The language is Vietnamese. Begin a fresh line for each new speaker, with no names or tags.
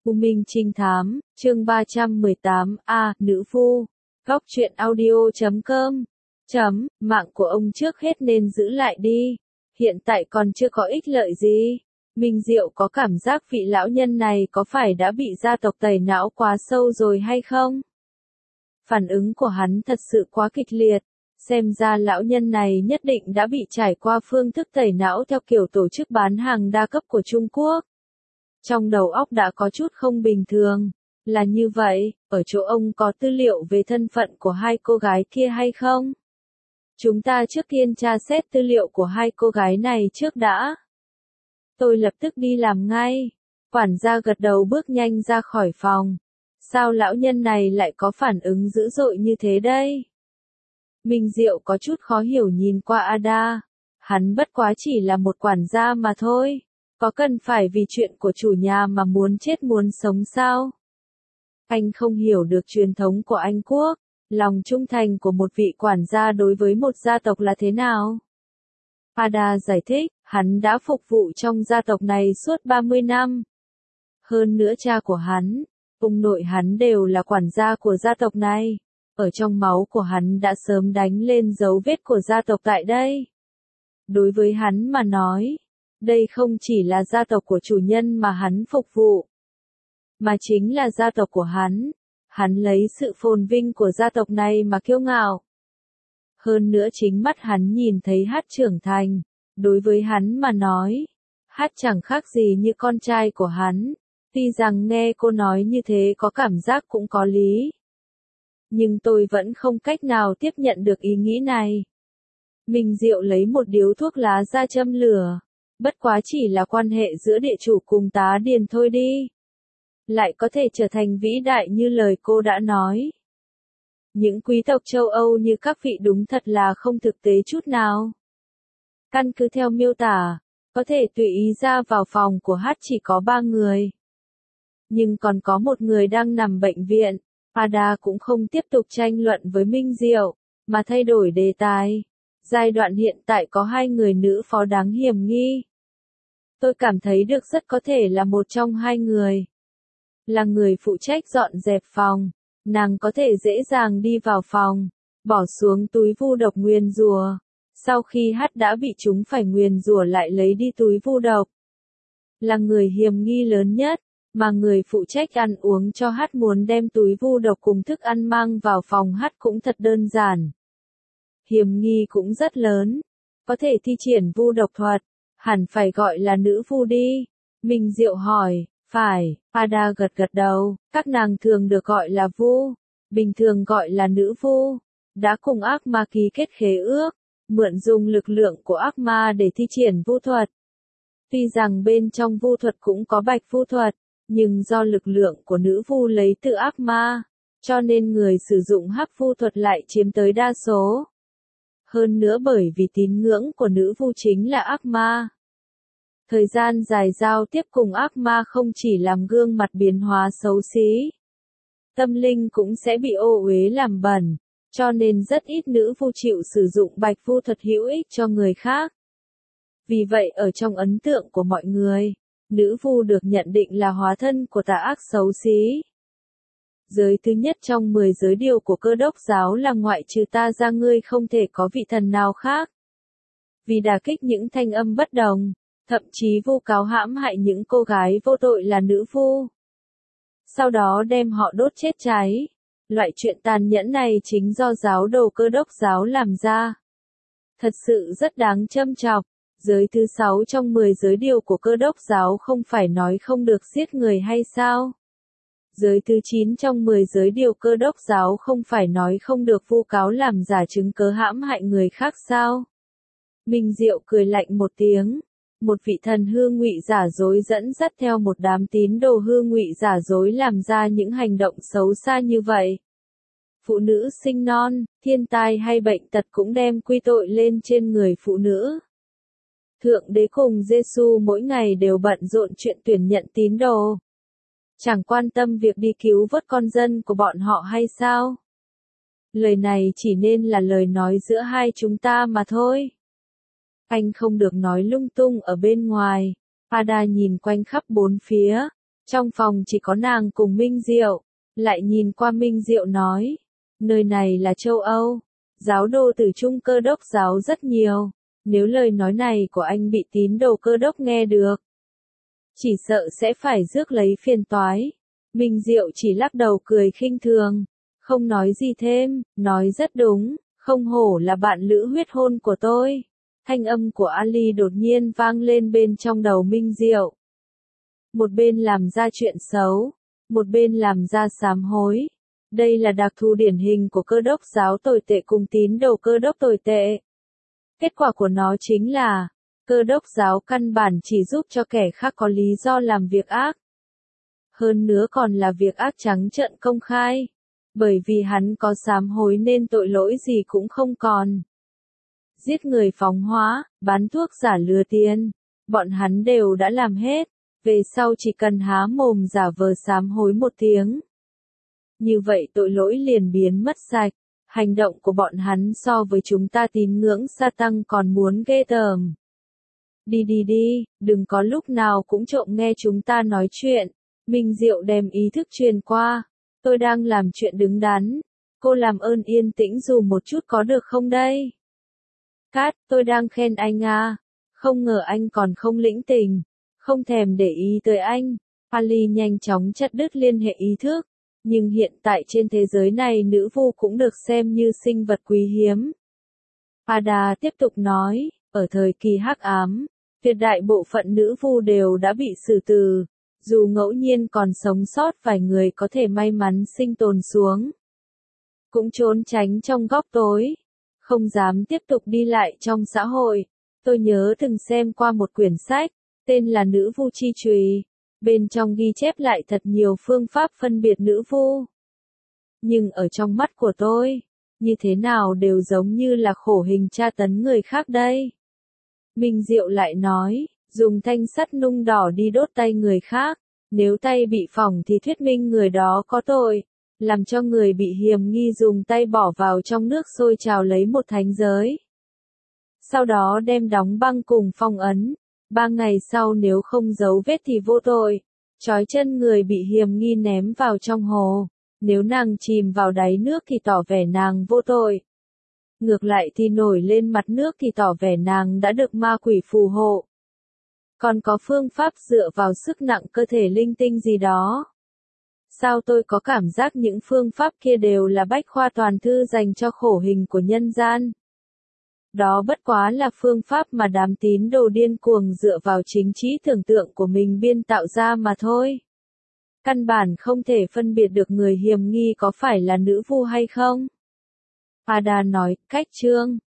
U Minh Trinh Thám, chương 318, nữ phu. Góc truyện audio.com. Mạng của ông trước hết nên giữ lại đi. Hiện tại còn chưa có ích lợi gì. Minh Diệu có cảm giác vị lão nhân này có phải đã bị gia tộc tẩy não quá sâu rồi hay không? Phản ứng của hắn thật sự quá kịch liệt. Xem ra lão nhân này nhất định đã bị trải qua phương thức tẩy não theo kiểu tổ chức bán hàng đa cấp của Trung Quốc. Trong đầu óc đã có chút không bình thường. Là như vậy, ở chỗ ông có tư liệu về thân phận của hai cô gái kia hay không? Chúng ta trước tiên tra xét tư liệu của hai cô gái này trước đã. Tôi lập tức đi làm ngay. Quản gia gật đầu bước nhanh ra khỏi phòng. Sao lão nhân này lại có phản ứng dữ dội như thế đây? Minh Diệu có chút khó hiểu nhìn qua Ada. Hắn bất quá chỉ là một quản gia mà thôi. Có cần phải vì chuyện của chủ nhà mà muốn chết muốn sống sao? Anh không hiểu được truyền thống của Anh Quốc. Lòng trung thành của một vị quản gia đối với một gia tộc là thế nào? Ada giải thích, hắn đã phục vụ trong gia tộc này suốt 30 năm. Hơn nữa cha của hắn, ông nội hắn đều là quản gia của gia tộc này. Ở trong máu của hắn đã sớm đánh lên dấu vết của gia tộc tại đây. Đối với hắn mà nói, đây không chỉ là gia tộc của chủ nhân mà hắn phục vụ, mà chính là gia tộc của hắn. Hắn lấy sự phồn vinh của gia tộc này mà kiêu ngạo. Hơn nữa chính mắt hắn nhìn thấy Hát trưởng thành. Đối với hắn mà nói, Hát chẳng khác gì như con trai của hắn. Tuy rằng nghe cô nói như thế có cảm giác cũng có lý. Nhưng tôi vẫn không cách nào tiếp nhận được ý nghĩ này. Minh Diệu lấy một điếu thuốc lá ra châm lửa. Bất quá chỉ là quan hệ giữa địa chủ cùng tá điền thôi đi. Lại có thể trở thành vĩ đại như lời cô đã nói. Những quý tộc châu Âu như các vị đúng thật là không thực tế chút nào. Căn cứ theo miêu tả, có thể tùy ý ra vào phòng của Hát chỉ có 3 người. Nhưng còn có một người đang nằm bệnh viện. Ada cũng không tiếp tục tranh luận với Minh Diệu, mà thay đổi đề tài. Giai đoạn hiện tại có 2 người nữ phó đáng hiểm nghi. Tôi cảm thấy được rất có thể là một trong 2 người. Là người phụ trách dọn dẹp phòng. Nàng có thể dễ dàng đi vào phòng, bỏ xuống túi vu độc nguyền rủa. Sau khi Hát đã bị chúng phải nguyền rủa lại lấy đi túi vu độc. Là người hiểm nghi lớn nhất, mà người phụ trách ăn uống cho Hát muốn đem túi vu độc cùng thức ăn mang vào phòng Hát cũng thật đơn giản. Hiểm nghi cũng rất lớn, có thể thi triển vu độc thuật, hẳn phải gọi là nữ vu đi. Minh Diệu hỏi, phải, Ada gật đầu, các nàng thường được gọi là vu, bình thường gọi là nữ vu, đã cùng ác ma ký kết khế ước, mượn dùng lực lượng của ác ma để thi triển vu thuật. Tuy rằng bên trong vu thuật cũng có bạch vu thuật, nhưng do lực lượng của nữ vu lấy từ ác ma, cho nên người sử dụng hắc vu thuật lại chiếm tới đa số. Hơn nữa bởi vì tín ngưỡng của nữ vu chính là ác ma. Thời gian dài giao tiếp cùng ác ma không chỉ làm gương mặt biến hóa xấu xí, tâm linh cũng sẽ bị ô uế làm bẩn, cho nên rất ít nữ vu chịu sử dụng bạch vu thuật hữu ích cho người khác. Vì vậy ở trong ấn tượng của mọi người, nữ vu được nhận định là hóa thân của tà ác xấu xí. Giới thứ nhất trong 10 giới điều của Cơ đốc giáo là ngoại trừ ta ra ngươi không thể có vị thần nào khác. Vì đả kích những thanh âm bất đồng, thậm chí vu cáo hãm hại những cô gái vô tội là nữ vu. Sau đó đem họ đốt chết cháy. Loại chuyện tàn nhẫn này chính do giáo đồ Cơ đốc giáo làm ra. Thật sự rất đáng châm chọc. Giới thứ 6 trong 10 giới điều của Cơ đốc giáo không phải nói không được giết người hay sao? Giới thứ 9 trong 10 giới điều Cơ đốc giáo không phải nói không được vu cáo làm giả chứng cớ hãm hại người khác sao? Minh Diệu cười lạnh một tiếng. Một vị thần hư ngụy giả dối dẫn dắt theo một đám tín đồ hư ngụy giả dối làm ra những hành động xấu xa như vậy. Phụ nữ sinh non, thiên tai hay bệnh tật cũng đem quy tội lên trên người phụ nữ. Thượng đế cùng Giêsu mỗi ngày đều bận rộn chuyện tuyển nhận tín đồ. Chẳng quan tâm việc đi cứu vớt con dân của bọn họ hay sao? Lời này chỉ nên là lời nói giữa hai chúng ta mà thôi. Anh không được nói lung tung ở bên ngoài. Ada nhìn quanh khắp bốn phía. Trong phòng chỉ có nàng cùng Minh Diệu, lại nhìn qua Minh Diệu nói, nơi này là châu Âu, giáo đồ từ Trung Cơ đốc giáo rất nhiều, nếu lời nói này của anh bị tín đồ Cơ đốc nghe được, chỉ sợ sẽ phải rước lấy phiền toái. Minh Diệu chỉ lắc đầu cười khinh thường, không nói gì thêm, nói rất đúng, không hổ là bạn lữ huyết hôn của tôi. Thanh âm của Ali đột nhiên vang lên bên trong đầu Minh Diệu. Một bên làm ra chuyện xấu, một bên làm ra sám hối. Đây là đặc thù điển hình của Cơ đốc giáo tồi tệ cùng tín đồ Cơ đốc tồi tệ. Kết quả của nó chính là, Cơ đốc giáo căn bản chỉ giúp cho kẻ khác có lý do làm việc ác. Hơn nữa còn là việc ác trắng trợn công khai. Bởi vì hắn có sám hối nên tội lỗi gì cũng không còn. Giết người phóng hỏa, bán thuốc giả lừa tiền, bọn hắn đều đã làm hết, về sau chỉ cần há mồm giả vờ sám hối một tiếng. Như vậy tội lỗi liền biến mất sạch, hành động của bọn hắn so với chúng ta tín ngưỡng sa tăng còn muốn ghê tởm. Đi, đừng có lúc nào cũng trộm nghe chúng ta nói chuyện. Minh Diệu đem ý thức truyền qua, tôi đang làm chuyện đứng đắn, cô làm ơn yên tĩnh dù một chút có được không đây? Cát, tôi đang khen anh à, không ngờ anh còn không lĩnh tình, không thèm để ý tới anh. Ali nhanh chóng chặt đứt liên hệ ý thức, nhưng hiện tại trên thế giới này nữ vu cũng được xem như sinh vật quý hiếm. Ada tiếp tục nói, ở thời kỳ hắc ám, tuyệt đại bộ phận nữ vu đều đã bị xử tử, dù ngẫu nhiên còn sống sót vài người có thể may mắn sinh tồn xuống. Cũng trốn tránh trong góc tối, không dám tiếp tục đi lại trong xã hội. Tôi nhớ từng xem qua một quyển sách, tên là Nữ vu chi chùy, bên trong ghi chép lại thật nhiều phương pháp phân biệt nữ vu. Nhưng ở trong mắt của tôi, như thế nào đều giống như là khổ hình tra tấn người khác đây. Minh Diệu lại nói, dùng thanh sắt nung đỏ đi đốt tay người khác, nếu tay bị phỏng thì thuyết minh người đó có tội, làm cho người bị hiềm nghi dùng tay bỏ vào trong nước sôi trào lấy một thánh giới. Sau đó đem đóng băng cùng phong ấn, 3 ngày sau nếu không dấu vết thì vô tội, trói chân người bị hiềm nghi ném vào trong hồ, nếu nàng chìm vào đáy nước thì tỏ vẻ nàng vô tội. Ngược lại thì nổi lên mặt nước thì tỏ vẻ nàng đã được ma quỷ phù hộ. Còn có phương pháp dựa vào sức nặng cơ thể linh tinh gì đó. Sao tôi có cảm giác những phương pháp kia đều là bách khoa toàn thư dành cho khổ hình của nhân gian. Đó bất quá là phương pháp mà đám tín đồ điên cuồng dựa vào chính trí tưởng tượng của mình biên tạo ra mà thôi. Căn bản không thể phân biệt được người hiềm nghi có phải là nữ vu hay không. Ada nói, cách chương